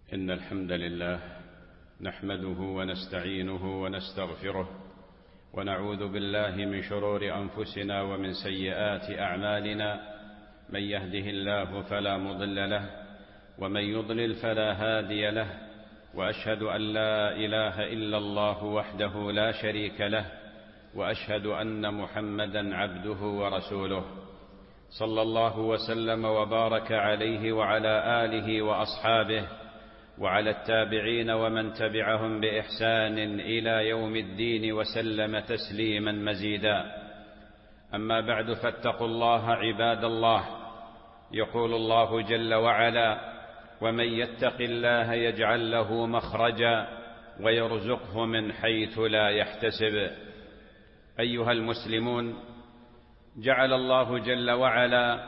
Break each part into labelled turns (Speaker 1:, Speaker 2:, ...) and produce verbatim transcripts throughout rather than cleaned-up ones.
Speaker 1: إن الحمد لله نحمده ونستعينه ونستغفره ونعوذ بالله من شرور أنفسنا ومن سيئات أعمالنا. من يهده الله فلا مضل له ومن يضلل فلا هادي له، وأشهد أن لا إله إلا الله وحده لا شريك له، وأشهد أن محمدا عبده ورسوله، صلى الله وسلم وبارك عليه وعلى آله وأصحابه وعلى التابعين ومن تبعهم بإحسان إلى يوم الدين وسلم تسليما مزيدا. أما بعد، فاتقوا الله عباد الله. يقول الله جل وعلا: ومن يتق الله يجعل له مخرجا ويرزقه من حيث لا يحتسب. أيها المسلمون، جعل الله جل وعلا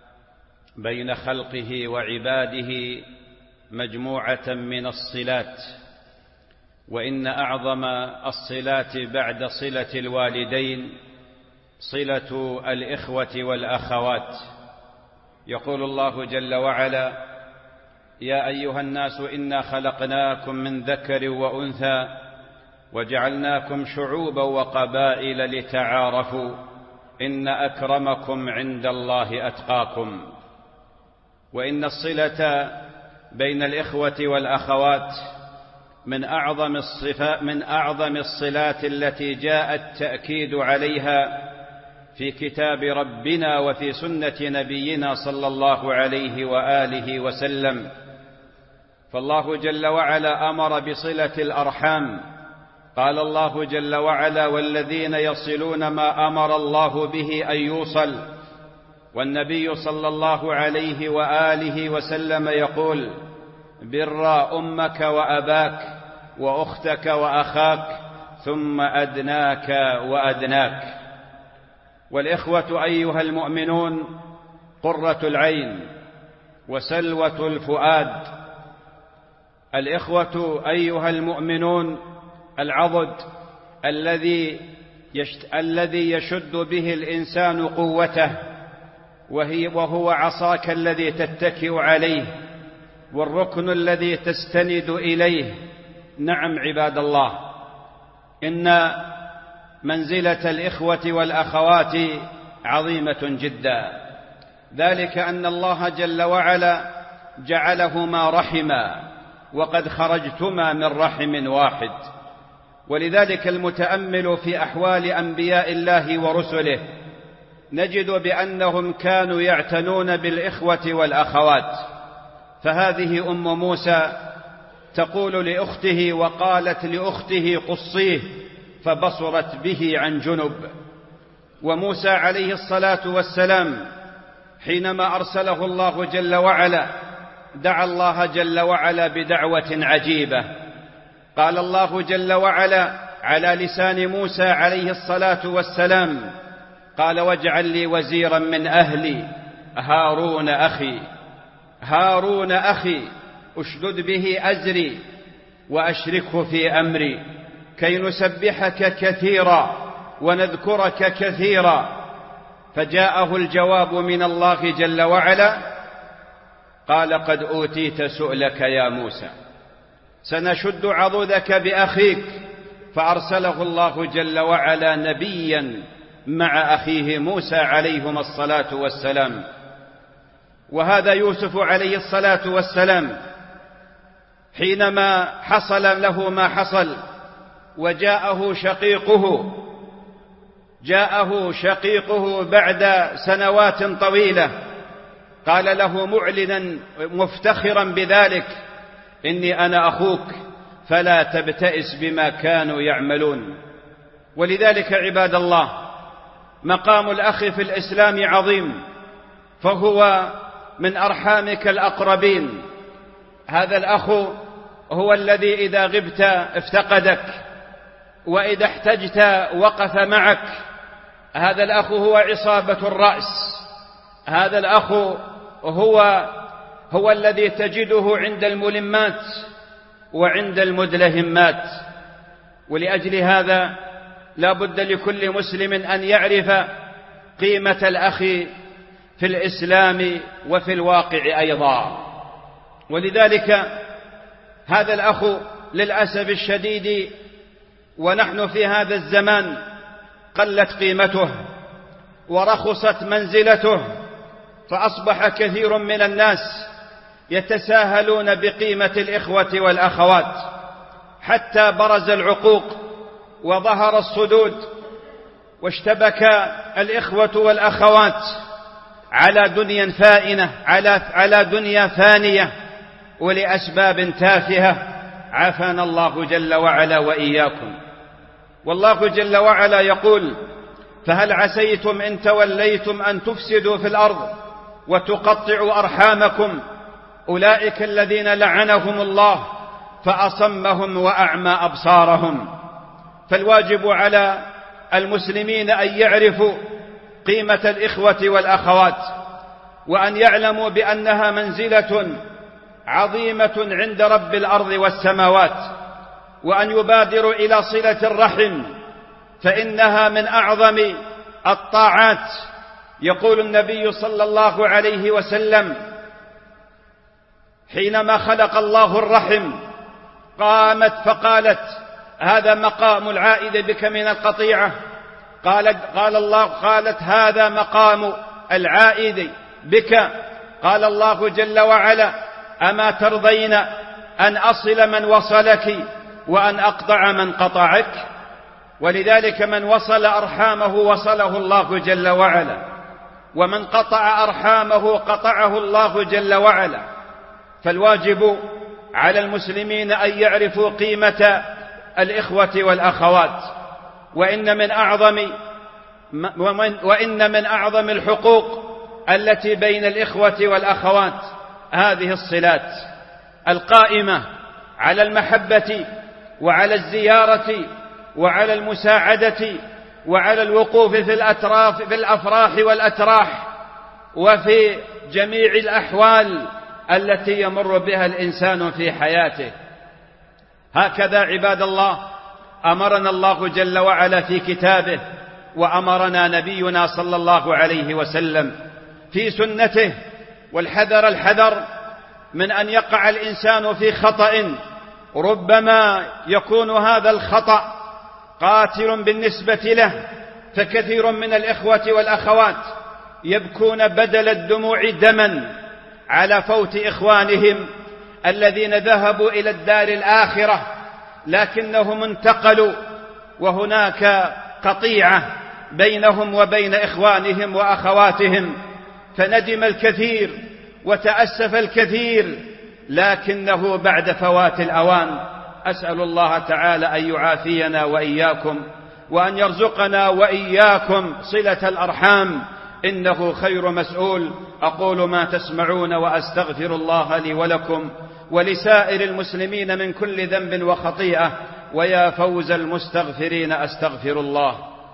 Speaker 1: بين خلقه وعباده مجموعة من الصلات، وإن أعظم الصلات بعد صلة الوالدين صلة الإخوة والأخوات. يقول الله جل وعلا: يا أيها الناس إنا خلقناكم من ذكر وأنثى وجعلناكم شعوبا وقبائل لتعارفوا إن أكرمكم عند الله أتقاكم. وإن الصلة بين الإخوة والأخوات من أعظم الصفات من أعظم الصلات التي جاء التأكيد عليها في كتاب ربنا وفي سنة نبينا صلى الله عليه وآله وسلم. فالله جل وعلا أمر بصلة الأرحام. قال الله جل وعلا: والذين يصلون ما أمر الله به أن يوصل. والنبي صلى الله عليه وآله وسلم يقول: بر أمك وأباك وأختك وأخاك ثم أدناك وأدناك. والإخوة أيها المؤمنون قرة العين وسلوة الفؤاد. الإخوة أيها المؤمنون العضد الذي الذي يشد به الإنسان قوته، وهي وهو عصاك الذي تتكئ عليه والركن الذي تستند إليه. نعم عباد الله، إن منزلة الإخوة والأخوات عظيمة جدا، ذلك أن الله جل وعلا جعلهما رحما، وقد خرجتما من رحم واحد. ولذلك المتأمل في أحوال أنبياء الله ورسله نجد بأنهم كانوا يعتنون بالإخوة والأخوات. فهذه أم موسى تقول لأخته: وقالت لأخته قصيه فبصرت به عن جنب. وموسى عليه الصلاة والسلام حينما أرسله الله جل وعلا دعا الله جل وعلا بدعوة عجيبة. قال الله جل وعلا على لسان موسى عليه الصلاة والسلام: قال: واجعل لي وزيرا من أهلي هارون أخي هارون أخي أشدد به أزري وأشركه في أمري كي نسبحك كثيرا ونذكرك كثيرا. فجاءه الجواب من الله جل وعلا: قال: قد أوتيت سؤلك يا موسى، سنشد عضدك بأخيك. فأرسله الله جل وعلا نبيا مع أخيه موسى عليهما الصلاة والسلام. وهذا يوسف عليه الصلاة والسلام حينما حصل له ما حصل وجاءه شقيقه جاءه شقيقه بعد سنوات طويلة، قال له معلنا مفتخرا بذلك: إني أنا أخوك فلا تبتئس بما كانوا يعملون. ولذلك عباد الله، مقام الأخ في الإسلام عظيم، فهو من أرحامك الأقربين. هذا الأخ هو الذي إذا غبت افتقدك، وإذا احتجت وقف معك. هذا الأخ هو عصابة الرأس. هذا الأخ هو هو الذي تجده عند الملمات وعند المدلهمات. ولأجل هذا لا بد لكل مسلم أن يعرف قيمة الأخ في الإسلام وفي الواقع أيضا. ولذلك هذا الأخ للأسف الشديد ونحن في هذا الزمان قلت قيمته ورخصت منزلته، فأصبح كثير من الناس يتساهلون بقيمة الإخوة والأخوات، حتى برز العقوق وظهر الصدود، واشتبك الإخوة والأخوات على دنيا فائنة، على على دنيا فانية، ولأسباب تافهة، عافانا الله جل وعلا وإياكم. والله جل وعلا يقول: فهل عسيتم إن توليتم أن تفسدوا في الأرض وتقطعوا أرحامكم أولئك الذين لعنهم الله فأصمهم وأعمى أبصارهم. فالواجب على المسلمين أن يعرفوا قيمة الإخوة والأخوات، وأن يعلموا بأنها منزلة عظيمة عند رب الأرض والسماوات، وأن يبادروا إلى صلة الرحم، فإنها من أعظم الطاعات. يقول النبي صلى الله عليه وسلم: حينما خلق الله الرحم قامت فقالت: هذا مقام العائد بك من القطيعة. قال, قال الله قالت: هذا مقام العائد بك. قال الله جل وعلا: أما ترضين أن أصل من وصلك وأن أقطع من قطعك؟ ولذلك من وصل أرحامه وصله الله جل وعلا، ومن قطع أرحامه قطعه الله جل وعلا. فالواجب على المسلمين أن يعرفوا قيمة الإخوة والأخوات، وإن من أعظم وإن من أعظم الحقوق التي بين الإخوة والأخوات هذه الصلات القائمة على المحبة وعلى الزيارة وعلى المساعدة وعلى الوقوف في الأطراف في الأفراح والأتراح وفي جميع الأحوال التي يمر بها الإنسان في حياته. هكذا عباد الله أمرنا الله جل وعلا في كتابه، وأمرنا نبينا صلى الله عليه وسلم في سنته. والحذر الحذر من أن يقع الإنسان في خطأ ربما يكون هذا الخطأ قاتل بالنسبة له، فكثير من الإخوة والأخوات يبكون بدل الدموع دما على فوت إخوانهم الذين ذهبوا إلى الدار الآخرة لكنهم انتقلوا، وهناك قطيعة بينهم وبين إخوانهم وأخواتهم، فندم الكثير وتأسف الكثير، لكنه بعد فوات الأوان. أسأل الله تعالى أن يعافينا وإياكم، وأن يرزقنا وإياكم صلة الأرحام، إنه خير مسؤول. أقول ما تسمعون وأستغفر الله لي ولكم ولسائر المسلمين من كل ذنب وخطيئة، ويا فوز المستغفرين أستغفر الله.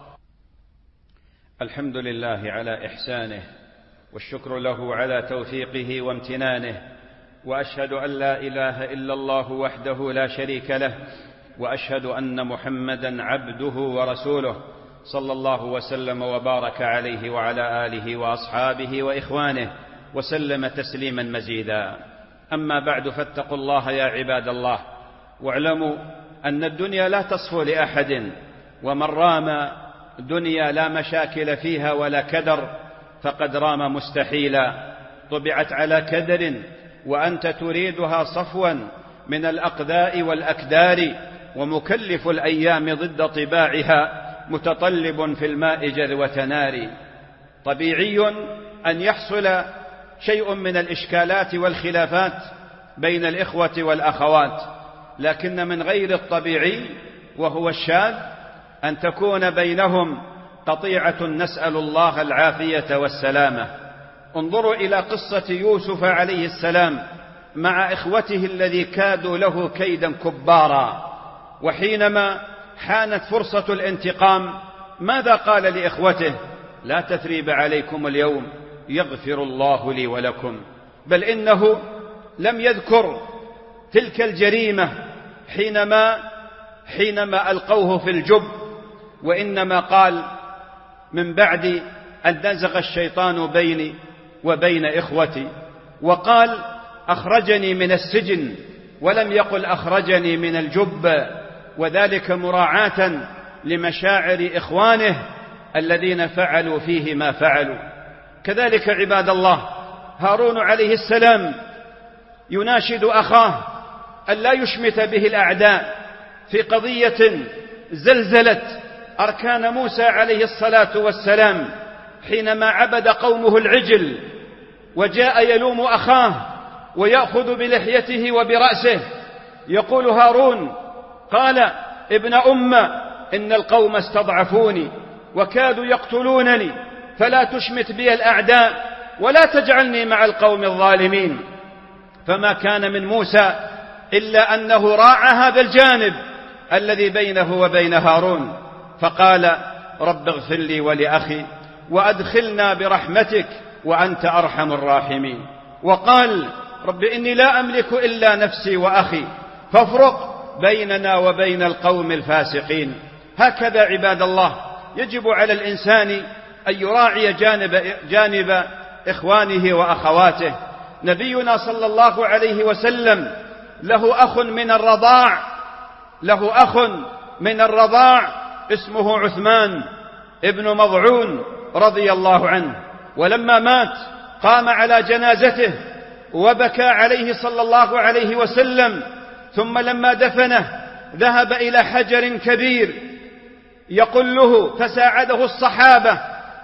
Speaker 1: الحمد لله على إحسانه، والشكر له على توفيقه وامتنانه، وأشهد أن لا إله إلا الله وحده لا شريك له، وأشهد أن محمدا عبده ورسوله، صلى الله وسلم وبارك عليه وعلى آله وأصحابه وإخوانه وسلم تسليما مزيدا. أما بعد، فاتقوا الله يا عباد الله، واعلموا أن الدنيا لا تصفو لأحد، ومن رام دنيا لا مشاكل فيها ولا كدر فقد رام مستحيلا، طبعت على كدر وأنت تريدها صفوا من الأقداء والأكدار، ومكلف الأيام ضد طباعها متطلب في الماء جذوة نار. طبيعي أن يحصل شيء من الإشكالات والخلافات بين الإخوة والأخوات، لكن من غير الطبيعي وهو الشاذ أن تكون بينهم قطيعة، نسأل الله العافية والسلامة. انظروا إلى قصة يوسف عليه السلام مع إخوته الذي كادوا له كيدا كبارا، وحينما حانت فرصة الانتقام ماذا قال لإخوته؟ لا تثريب عليكم اليوم يغفر الله لي ولكم. بل إنه لم يذكر تلك الجريمة حينما حينما ألقوه في الجب، وإنما قال من بعد أن نزغ الشيطان بيني وبين إخوتي، وقال أخرجني من السجن ولم يقل أخرجني من الجب، وذلك مراعاة لمشاعر إخوانه الذين فعلوا فيه ما فعلوا. كذلك عباد الله، هارون عليه السلام يناشد أخاه ألا يشمت به الأعداء في قضية زلزلت أركان موسى عليه الصلاة والسلام حينما عبد قومه العجل، وجاء يلوم أخاه ويأخذ بلحيته وبرأسه. يقول هارون: قال ابن أم إن القوم استضعفوني وكادوا يقتلونني، فلا تشمت بي الأعداء ولا تجعلني مع القوم الظالمين. فما كان من موسى إلا أنه راعى هذا الجانب الذي بينه وبين هارون، فقال: رب اغفر لي ولأخي وأدخلنا برحمتك وأنت أرحم الراحمين. وقال: رب إني لا أملك إلا نفسي وأخي فافرق بيننا وبين القوم الفاسقين. هكذا عباد الله يجب على الإنسان أن يراعي جانب, جانب إخوانه وأخواته. نبينا صلى الله عليه وسلم له أخ من الرضاع له أخ من الرضاع اسمه عثمان ابن مضعون رضي الله عنه، ولما مات قام على جنازته وبكى عليه صلى الله عليه وسلم، ثم لما دفنه ذهب إلى حجر كبير يقله، فساعده الصحابة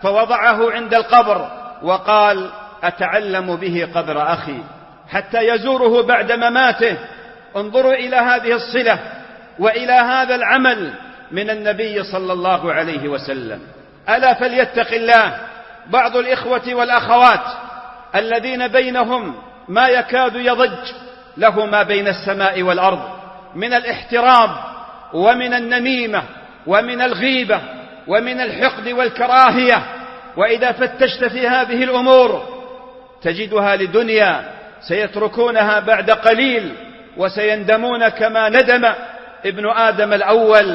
Speaker 1: فوضعه عند القبر وقال: أتعلم به قدر أخي حتى يزوره بعد مماته. انظروا إلى هذه الصلة وإلى هذا العمل من النبي صلى الله عليه وسلم. ألا فليتق الله بعض الإخوة والأخوات الذين بينهم ما يكاد يضج له ما بين السماء والأرض من الاحتراب ومن النميمة ومن الغيبة ومن الحقد والكراهية. وإذا فتشت في هذه الأمور تجدها لدنيا سيتركونها بعد قليل وسيندمون كما ندم ابن آدم الأول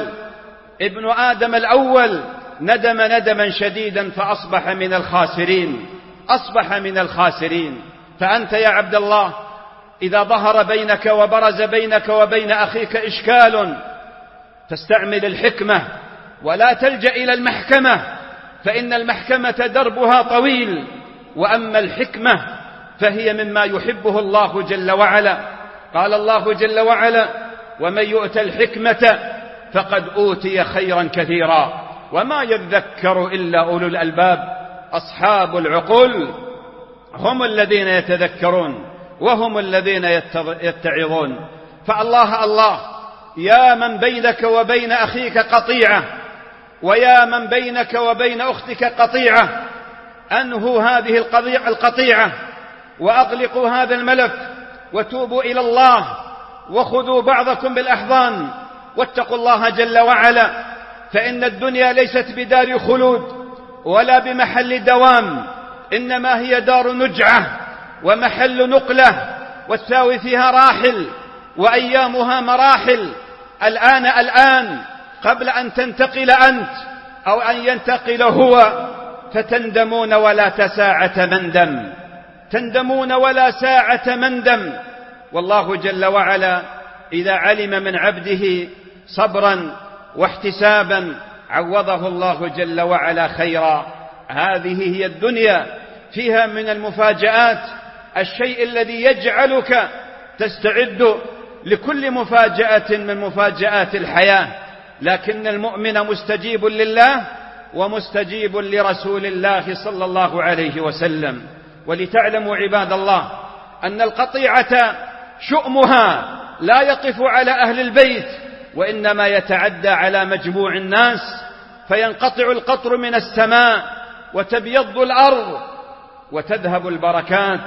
Speaker 1: ابن آدم الأول ندم ندما شديدا فأصبح من الخاسرين أصبح من الخاسرين. فأنت يا عبد الله إذا ظهر بينك وبرز بينك وبين أخيك إشكال فاستعمل الحكمة ولا تلجأ إلى المحكمة، فإن المحكمة دربها طويل، وأما الحكمة فهي مما يحبه الله جل وعلا. قال الله جل وعلا: ومن يؤت الحكمة فقد أوتي خيرا كثيرا وما يذكر إلا أولو الألباب. أصحاب العقول هم الذين يتذكرون وهم الذين يتعظون. فالله الله يا من بينك وبين أخيك قطيعة ويا من بينك وبين أختك قطيعة، أنهوا هذه القطيعة وأغلقوا هذا الملف وتوبوا إلى الله وخذوا بعضكم بالأحضان واتقوا الله جل وعلا، فإن الدنيا ليست بدار خلود ولا بمحل دوام، إنما هي دار نجعة ومحل نقلة، والساوي فيها راحل وأيامها مراحل. الآن الآن قبل أن تنتقل أنت أو أن ينتقل هو فتندمون ولا تساعة مندم تندمون ولا ساعة مندم. والله جل وعلا إذا علم من عبده صبرا واحتسابا عوضه الله جل وعلا خيرا. هذه هي الدنيا، فيها من المفاجآت الشيء الذي يجعلك تستعد لكل مفاجأة من مفاجآت الحياة، لكن المؤمن مستجيب لله ومستجيب لرسول الله صلى الله عليه وسلم. ولتعلموا عباد الله أن القطيعة شؤمها لا يقف على أهل البيت، وإنما يتعدى على مجموع الناس، فينقطع القطر من السماء وتبيض الأرض وتذهب البركات.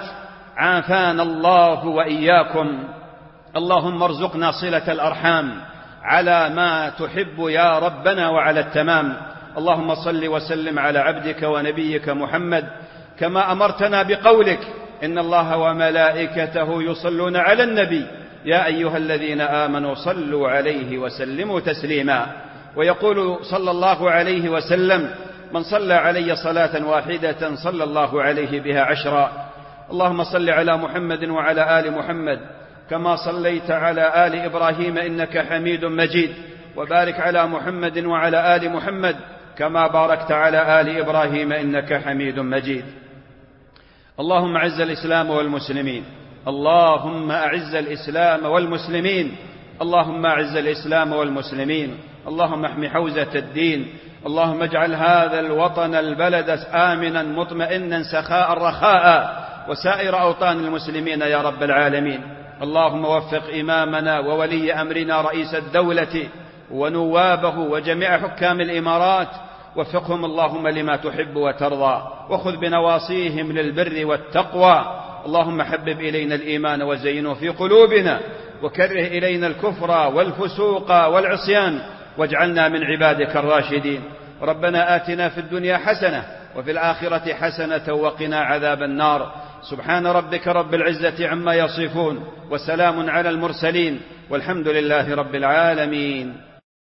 Speaker 1: عافانا الله وإياكم. اللهم ارزقنا صلة الأرحام على ما تحب يا ربنا وعلى التمام. اللهم صل وسلم على عبدك ونبيك محمد كما أمرتنا بقولك: إن الله وملائكته يصلون على النبي يا أيها الذين آمنوا صلوا عليه وسلموا تسليما. ويقول صلى الله عليه وسلم: من صلى علي صلاة واحدة صلى الله عليه بها عشرا. اللهم صل على محمد وعلى آل محمد كما صليت على آل إبراهيم إنك حميد مجيد، وبارك على محمد وعلى آل محمد كما باركت على آل إبراهيم إنك حميد مجيد. اللهم أعز الإسلام والمسلمين، اللهم أعز الإسلام والمسلمين، اللهم أعز الإسلام والمسلمين، اللهم احم حوزة الدين، اللهم اجعل هذا الوطن البلد آمنا مطمئنا سخاء رخاء، وسائر أوطان المسلمين يا رب العالمين. اللهم وفق إمامنا وولي أمرنا رئيس الدولة ونوابه وجميع حكام الإمارات، وفقهم اللهم لما تحب وترضى، وخذ بنواصيهم للبر والتقوى. اللهم حبب إلينا الإيمان وزينه في قلوبنا، وكره إلينا الكفر والفسوق والعصيان، واجعلنا من عبادك الراشدين. ربنا آتنا في الدنيا حسنة وفي الآخرة حسنة وقنا عذاب النار. سبحان ربك رب العزة عما يصفون، وسلام على المرسلين، والحمد لله رب العالمين.